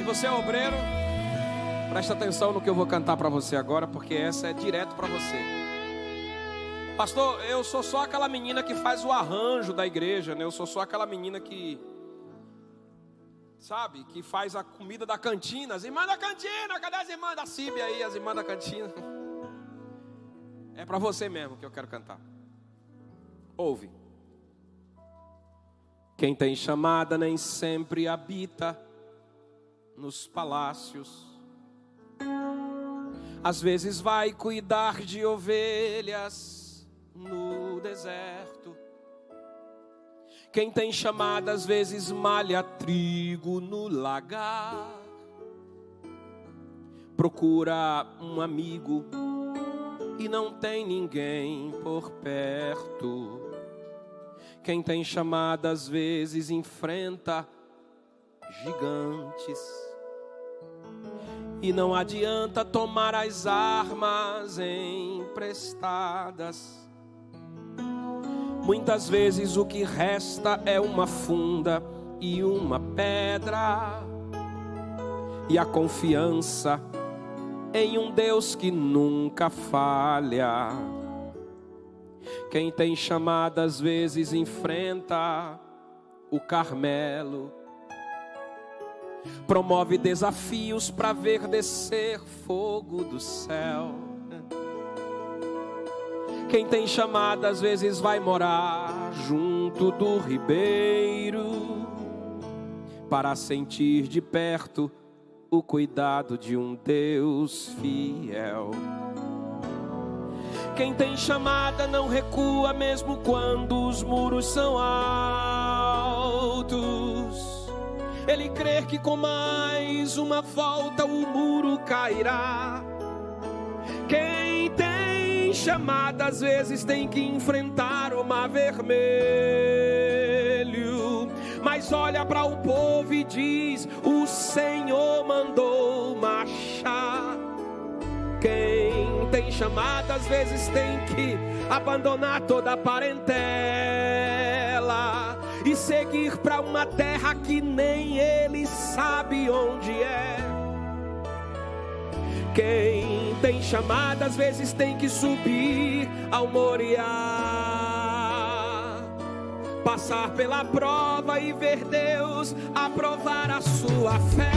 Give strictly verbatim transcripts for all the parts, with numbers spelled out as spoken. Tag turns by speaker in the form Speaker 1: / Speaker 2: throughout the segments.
Speaker 1: você é obreiro, presta atenção no que eu vou cantar para você agora, porque essa é direto para você. Pastor, eu sou só aquela menina que faz o arranjo da igreja, né? Eu sou só aquela menina que, sabe, que faz a comida da cantina. As irmãs da cantina, cadê as irmãs da C I B aí, as irmãs da cantina? É para você mesmo que eu quero cantar. Ouve. Quem tem chamada nem sempre habita nos palácios. Às vezes vai cuidar de ovelhas no deserto. Quem tem chamada às vezes malha trigo no lagar. Procura um amigo e não tem ninguém por perto. Quem tem chamada às vezes enfrenta gigantes. E não adianta tomar as armas emprestadas. Muitas vezes o que resta é uma funda e uma pedra. E a confiança em um Deus que nunca falha. Quem tem chamada às vezes enfrenta o Carmelo. Promove desafios para ver descer fogo do céu. Quem tem chamada às vezes vai morar junto do ribeiro, para sentir de perto o cuidado de um Deus fiel. Quem tem chamada não recua mesmo quando os muros são altos. Ele crê que com mais uma volta o muro cairá. Quem tem chamada às vezes tem que enfrentar o mar vermelho, mas olha para o povo e diz: o Senhor mandou marchar. Quem tem chamada às vezes tem que abandonar toda a parentela e seguir para uma terra que nem ele sabe onde é. Quem tem chamada às vezes tem que subir ao Moriá, passar pela prova e ver Deus aprovar a sua fé.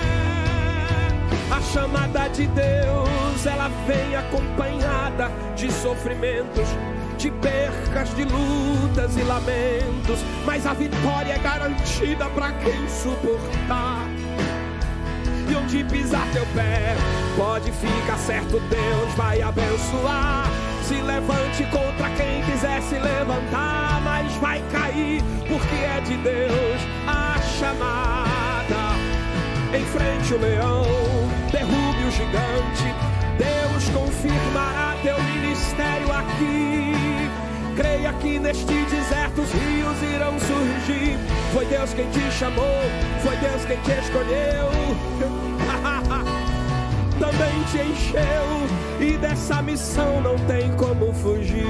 Speaker 1: A chamada de Deus, ela vem acompanhada de sofrimentos, de percas, de lutas e lamentos, mas a vitória é garantida para quem suportar. E onde pisar teu pé, pode ficar certo, Deus vai abençoar. Se levante contra quem quiser se levantar, mas vai cair, porque é de Deus a chamada. Enfrente o leão, derrube o gigante, Deus confirmará teu ministério aqui. Creia que neste deserto os rios irão surgir. Foi Deus quem te chamou, foi Deus quem te escolheu, também te encheu, e dessa missão não tem como fugir.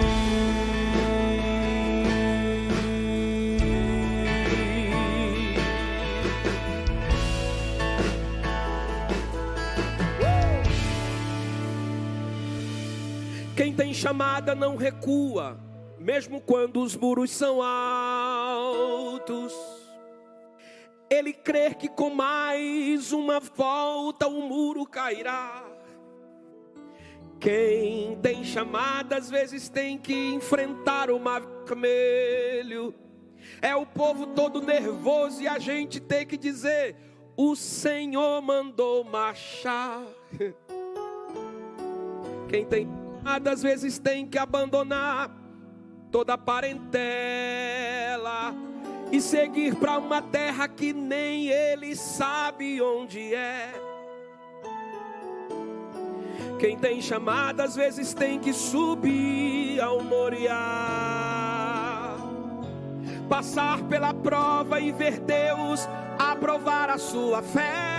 Speaker 1: Quem tem chamada não recua, mesmo quando os muros são altos. Ele crê que com mais uma volta o muro cairá. Quem tem chamada às vezes tem que enfrentar o mar vermelho. É o povo todo nervoso e a gente tem que dizer: o Senhor mandou marchar. Quem tem chamada às vezes tem que abandonar toda a parentela e seguir para uma terra que nem ele sabe onde é. Quem tem chamada às vezes tem que subir ao Moriá, passar pela prova e ver Deus aprovar a sua fé.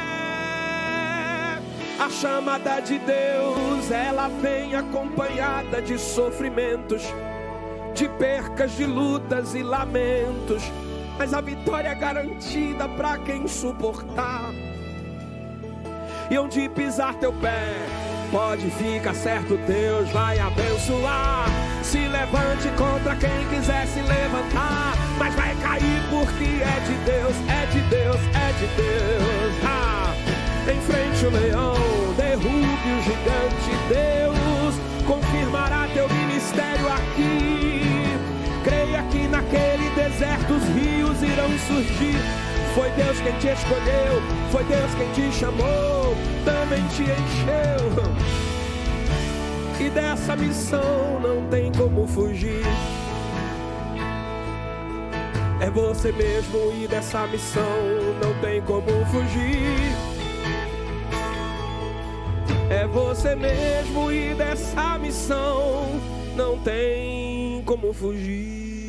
Speaker 1: A chamada de Deus, ela vem acompanhada de sofrimentos, de percas, de lutas e lamentos, mas a vitória é garantida para quem suportar. e onde pisar teu pé, pode ficar certo, Deus vai abençoar. Se levante contra quem quiser se levantar, mas vai cair porque é de Deus, é de Deus, é de Deus. Ah, enfrente o leão, derrube o gigante. Deus confirmará teu ministério aqui. Creia que naquele deserto os rios irão surgir. Foi Deus quem te escolheu, foi Deus quem te chamou, também te encheu. E dessa missão não tem como fugir. É você mesmo e dessa missão não tem como fugir. É você mesmo e dessa missão não tem como fugir.